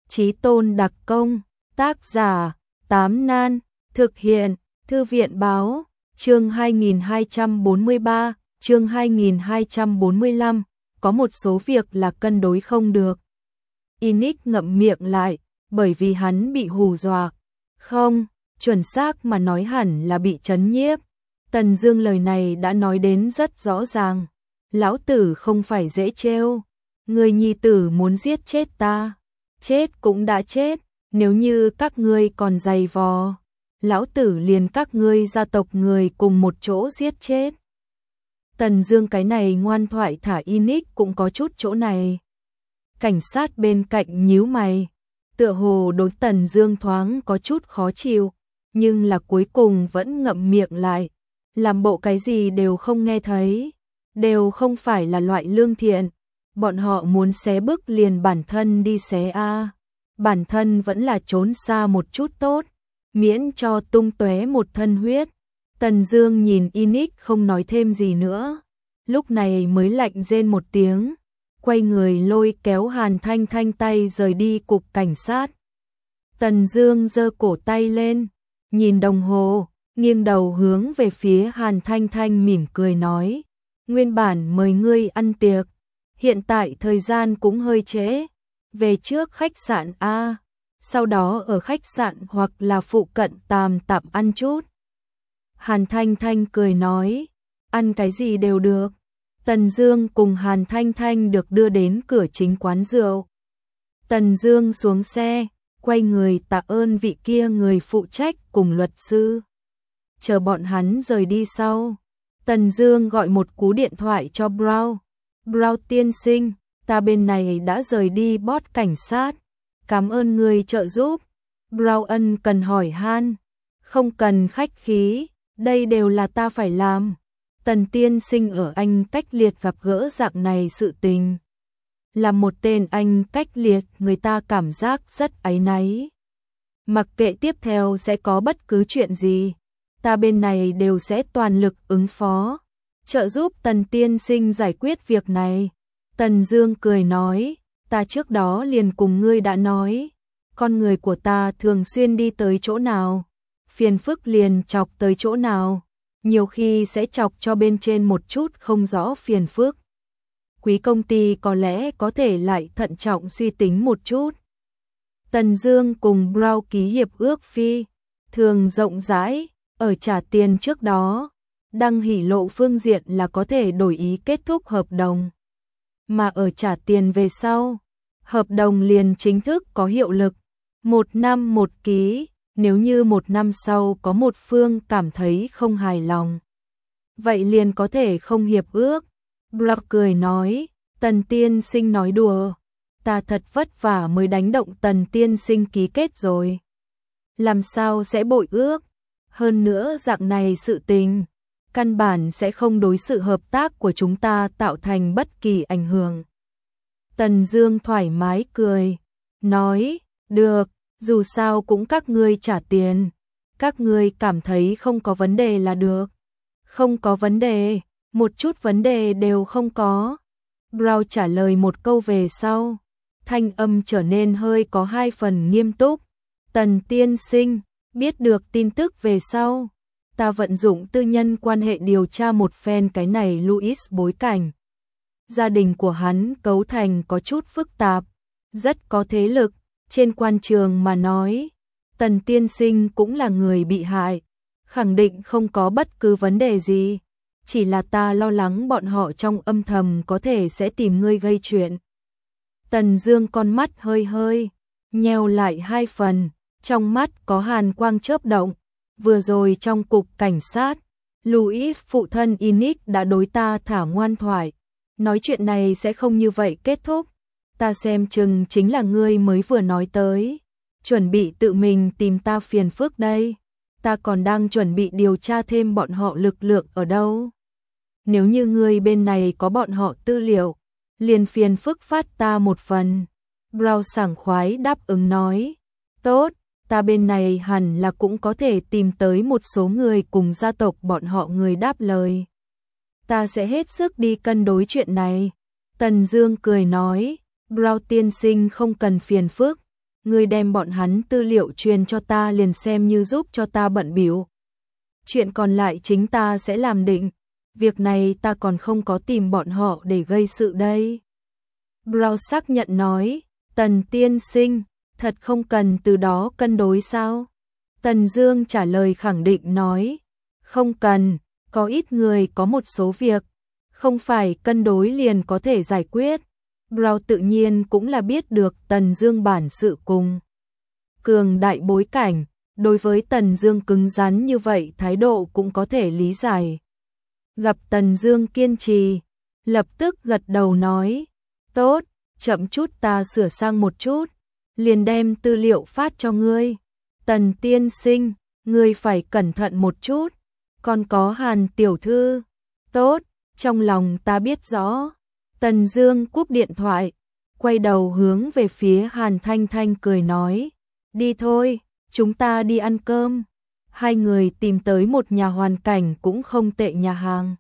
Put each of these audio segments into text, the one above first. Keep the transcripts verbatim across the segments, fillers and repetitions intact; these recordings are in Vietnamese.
Chí Tôn đặc công, tác giả, Tám Nan, thực hiện, Thư viện báo, chương hai nghìn hai trăm bốn mươi ba, chương hai nghìn hai trăm bốn mươi lăm, có một số việc là cân đối không được. Inic ngậm miệng lại, bởi vì hắn bị hù dọa. Không, chuẩn xác mà nói hẳn là bị trấn nhiếp. Tần Dương lời này đã nói đến rất rõ ràng. Lão tử không phải dễ trêu. Người nhi tử muốn giết chết ta. Chết cũng đã chết, nếu như các ngươi còn giày vò, lão tử liền các ngươi gia tộc người cùng một chỗ giết chết. Tần Dương cái này ngoan thoại thả Inic cũng có chút chỗ này. Cảnh sát bên cạnh nhíu mày, tựa hồ đối Tần Dương thoáng có chút khó chịu, nhưng là cuối cùng vẫn ngậm miệng lại, làm bộ cái gì đều không nghe thấy, đều không phải là loại lương thiện, bọn họ muốn xé bức liền bản thân đi xé a, bản thân vẫn là trốn xa một chút tốt, miễn cho tung tóe một thân huyết. Tần Dương nhìn Inic không nói thêm gì nữa, lúc này mới lạnh rên một tiếng, quay người lôi kéo Hàn Thanh Thanh tay rời đi cục cảnh sát. Tần Dương giơ cổ tay lên, nhìn đồng hồ, nghiêng đầu hướng về phía Hàn Thanh Thanh mỉm cười nói, nguyên bản mời ngươi ăn tiệc, hiện tại thời gian cũng hơi trễ, về trước khách sạn a, sau đó ở khách sạn hoặc là phụ cận tạm tạm ăn chút. Hàn Thanh Thanh cười nói, ăn cái gì đều được. Tần Dương cùng Hàn Thanh Thanh được đưa đến cửa chính quán rượu. Tần Dương xuống xe, quay người tạ ơn vị kia người phụ trách cùng luật sư. Chờ bọn hắn rời đi sau, Tần Dương gọi một cú điện thoại cho Brown. Brown tiên sinh, ta bên này đã rời đi boss cảnh sát. Cảm ơn người trợ giúp. Brown ân cần hỏi han. Không cần khách khí, đây đều là ta phải làm. Tần tiên sinh ở Anh cách liệt gặp gỡ dạng này sự tình. Là một tên Anh cách liệt, người ta cảm giác rất áy náy. Mặc kệ tiếp theo sẽ có bất cứ chuyện gì, ta bên này đều sẽ toàn lực ứng phó, trợ giúp Tần tiên sinh giải quyết việc này. Tần Dương cười nói, ta trước đó liền cùng ngươi đã nói, con người của ta thường xuyên đi tới chỗ nào, phiền phức liền chọc tới chỗ nào, nhiều khi sẽ chọc cho bên trên một chút không rõ phiền phức. Quý công ty có lẽ có thể lại thận trọng suy tính một chút. Tần Dương cùng Brown ký hiệp ước phi thường rộng rãi, ở trả tiền trước đó, đăng hỉ lộ phương diện là có thể đổi ý kết thúc hợp đồng. Mà ở trả tiền về sau, hợp đồng liền chính thức có hiệu lực, một năm một ký, nếu như một năm sau có một phương cảm thấy không hài lòng, vậy liền có thể không hiệp ước. Brock cười nói, Tần tiên sinh nói đùa, ta thật vất vả mới đánh động Tần tiên sinh ký kết rồi. Làm sao sẽ bội ước, hơn nữa dạng này sự tình, căn bản sẽ không đối sự hợp tác của chúng ta tạo thành bất kỳ ảnh hưởng. Tần Dương thoải mái cười, nói, được, dù sao cũng các ngươi trả tiền, các ngươi cảm thấy không có vấn đề là được. Không có vấn đề, một chút vấn đề đều không có. Brown trả lời một câu về sau, thanh âm trở nên hơi có hai phần nghiêm túc. Tần tiên sinh, biết được tin tức về sau, ta vận dụng tư nhân quan hệ điều tra một phen cái này Louis bối cảnh. Gia đình của hắn cấu thành có chút phức tạp, rất có thế lực, trên quan trường mà nói, Tần tiên sinh cũng là người bị hại, khẳng định không có bất cứ vấn đề gì, chỉ là ta lo lắng bọn họ trong âm thầm có thể sẽ tìm ngươi gây chuyện. Tần Dương con mắt hơi hơi nheo lại hai phần, trong mắt có hàn quang chớp động. Vừa rồi trong cục cảnh sát, Louis phụ thân Inic đã đối ta thả ngoan thoại, nói chuyện này sẽ không như vậy kết thúc. Ta xem chừng chính là ngươi mới vừa nói tới, chuẩn bị tự mình tìm ta phiền phức đây. Ta còn đang chuẩn bị điều tra thêm bọn họ lực lượng ở đâu. Nếu như ngươi bên này có bọn họ tư liệu, liền phiền phức phát ta một phần. Brown sảng khoái đáp ứng nói, tốt, ta bên này hẳn là cũng có thể tìm tới một số người cùng gia tộc bọn họ người đáp lời. Ta sẽ hết sức đi cân đối chuyện này. Tần Dương cười nói, Brown tiên sinh không cần phiền phức, ngươi đem bọn hắn tư liệu truyền cho ta liền xem như giúp cho ta bận bịu. Chuyện còn lại chính ta sẽ làm định, việc này ta còn không có tìm bọn họ để gây sự đây. Brown xác nhận nói, Tần tiên sinh, thật không cần từ đó cân đối sao? Tần Dương trả lời khẳng định nói, không cần, có ít người có một số việc, không phải cân đối liền có thể giải quyết. Brown tự nhiên cũng là biết được Tần Dương bản sự cùng cường đại bối cảnh, đối với Tần Dương cứng rắn như vậy thái độ cũng có thể lý giải. Gặp Tần Dương kiên trì, lập tức gật đầu nói, tốt, chậm chút ta sửa sang một chút, liền đem tư liệu phát cho ngươi. Tần tiên sinh, ngươi phải cẩn thận một chút, còn có Hàn tiểu thư. Tốt, trong lòng ta biết rõ. Tần Dương cúp điện thoại, quay đầu hướng về phía Hàn Thanh Thanh cười nói, đi thôi, chúng ta đi ăn cơm. Hai người tìm tới một nhà hoàn cảnh cũng không tệ nhà hàng.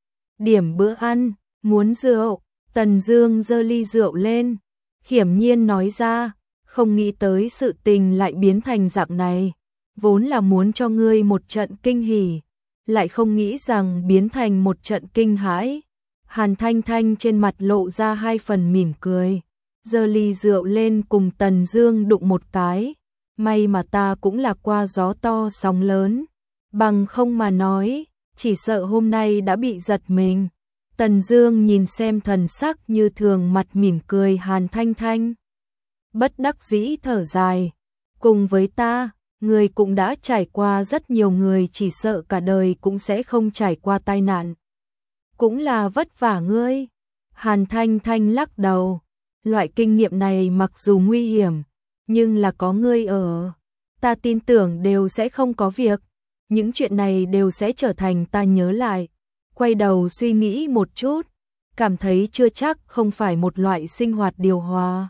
Điểm bữa ăn, muốn rượu, Tần Dương giơ ly rượu lên, khiểm nhiên nói ra, không nghĩ tới sự tình lại biến thành dạng này, vốn là muốn cho ngươi một trận kinh hỉ, lại không nghĩ rằng biến thành một trận kinh hãi. Hàn Thanh Thanh trên mặt lộ ra hai phần mỉm cười, giơ ly rượu lên cùng Tần Dương đụng một cái, may mà ta cũng là qua gió to sóng lớn, bằng không mà nói, chỉ sợ hôm nay đã bị giật mình. Tần Dương nhìn xem thần sắc như thường mặt mỉm cười Hàn Thanh Thanh, bất đắc dĩ thở dài, cùng với ta, người cũng đã trải qua rất nhiều người chỉ sợ cả đời cũng sẽ không trải qua tai nạn. Cũng là vất vả ngươi. Hàn Thanh Thanh lắc đầu, loại kinh nghiệm này mặc dù nguy hiểm, nhưng là có ngươi ở, ta tin tưởng đều sẽ không có việc, những chuyện này đều sẽ trở thành ta nhớ lại. Quay đầu suy nghĩ một chút, cảm thấy chưa chắc không phải một loại sinh hoạt điều hòa.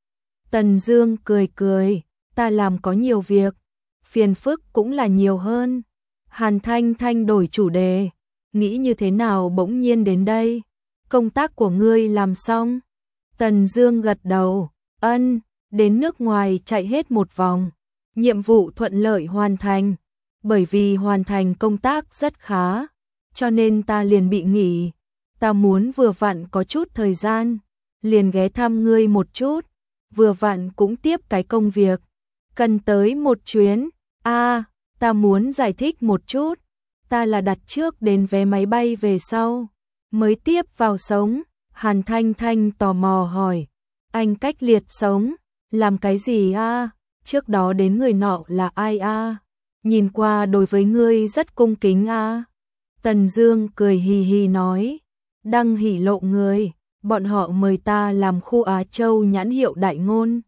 Tần Dương cười cười, ta làm có nhiều việc, phiền phức cũng là nhiều hơn. Hàn Thanh Thanh đổi chủ đề, nghĩ như thế nào bỗng nhiên đến đây? Công tác của ngươi làm xong? Tần Dương gật đầu, ân, đến nước ngoài chạy hết một vòng, nhiệm vụ thuận lợi hoàn thành, bởi vì hoàn thành công tác rất khá, cho nên ta liền bị nghỉ, ta muốn vừa vặn có chút thời gian, liền ghé thăm ngươi một chút, vừa vặn cũng tiếp cái công việc, cần tới một chuyến. A, à, ta muốn giải thích một chút, ta là đặt trước đến vé máy bay về sau, mới tiếp vào sống. Hàn Thanh Thanh tò mò hỏi, anh cách liệt sống, làm cái gì a? À? Trước đó đến người nọ là ai a? À? Nhìn qua đối với ngươi rất cung kính a. À? Tần Dương cười hì hì nói, đăng hỉ lộ người, bọn họ mời ta làm khu Á Châu nhãn hiệu đại ngôn.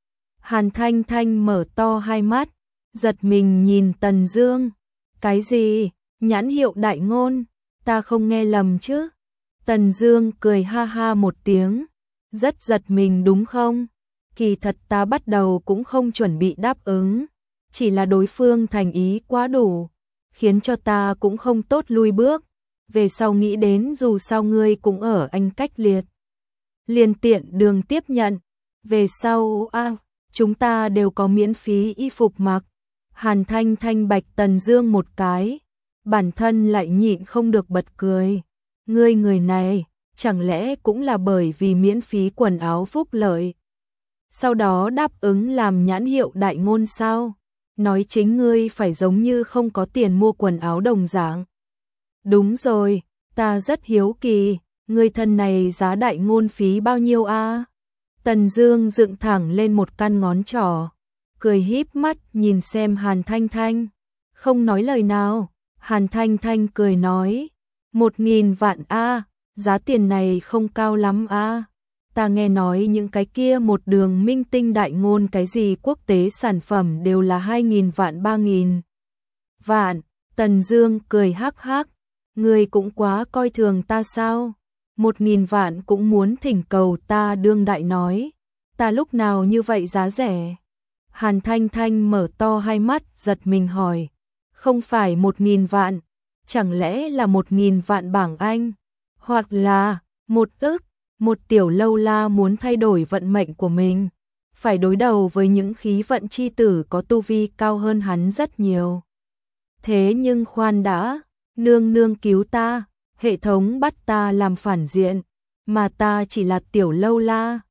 Hàn Thanh Thanh mở to hai mắt, giật mình nhìn Tần Dương, cái gì, nhãn hiệu đại ngôn, ta không nghe lầm chứ? Tần Dương cười ha ha một tiếng, rất giật mình đúng không? Kỳ thật ta bắt đầu cũng không chuẩn bị đáp ứng, chỉ là đối phương thành ý quá đủ, khiến cho ta cũng không tốt lui bước. Về sau nghĩ đến dù sao ngươi cũng ở anh cách liệt, liền tiện đường tiếp nhận. Về sau a, à, chúng ta đều có miễn phí y phục mặc. Hàn Thanh Thanh bạch Tần Dương một cái, bản thân lại nhịn không được bật cười. Ngươi người này, chẳng lẽ cũng là bởi vì miễn phí quần áo phúc lợi, sau đó đáp ứng làm nhãn hiệu đại ngôn sao? Nói chính ngươi phải giống như không có tiền mua quần áo đồng dạng. Đúng rồi, ta rất hiếu kỳ, ngươi thân này giá đại ngôn phí bao nhiêu a? À? Tần Dương dựng thẳng lên một căn ngón trỏ, cười híp mắt nhìn xem Hàn Thanh Thanh, không nói lời nào. Hàn Thanh Thanh cười nói, một nghìn vạn a, à, giá tiền này không cao lắm a. À. Ta nghe nói những cái kia một đường minh tinh đại ngôn cái gì quốc tế sản phẩm đều là hai nghìn vạn ba nghìn vạn. Tần Dương cười hắc hắc, ngươi cũng quá coi thường ta sao? Một nghìn vạn cũng muốn thỉnh cầu ta đương đại nói, ta lúc nào như vậy giá rẻ? Hàn Thanh Thanh mở to hai mắt giật mình hỏi, không phải một nghìn vạn, chẳng lẽ là một nghìn vạn bảng Anh, hoặc là một ức? Một tiểu lâu la muốn thay đổi vận mệnh của mình, phải đối đầu với những khí vận chi tử có tu vi cao hơn hắn rất nhiều. Thế nhưng khoan đã, nương nương cứu ta, hệ thống bắt ta làm phản diện, mà ta chỉ là tiểu lâu la,